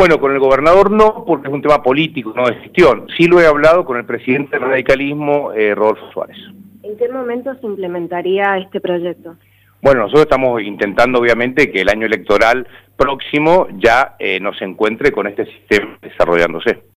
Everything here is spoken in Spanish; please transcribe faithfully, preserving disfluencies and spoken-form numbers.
Bueno, con el gobernador no, porque es un tema político, no de gestión. Sí lo he hablado con el presidente del radicalismo, eh, Rodolfo Suárez. ¿En qué momento se implementaría este proyecto? Bueno, nosotros estamos intentando obviamente que el año electoral próximo ya eh, nos encuentre con este sistema desarrollándose.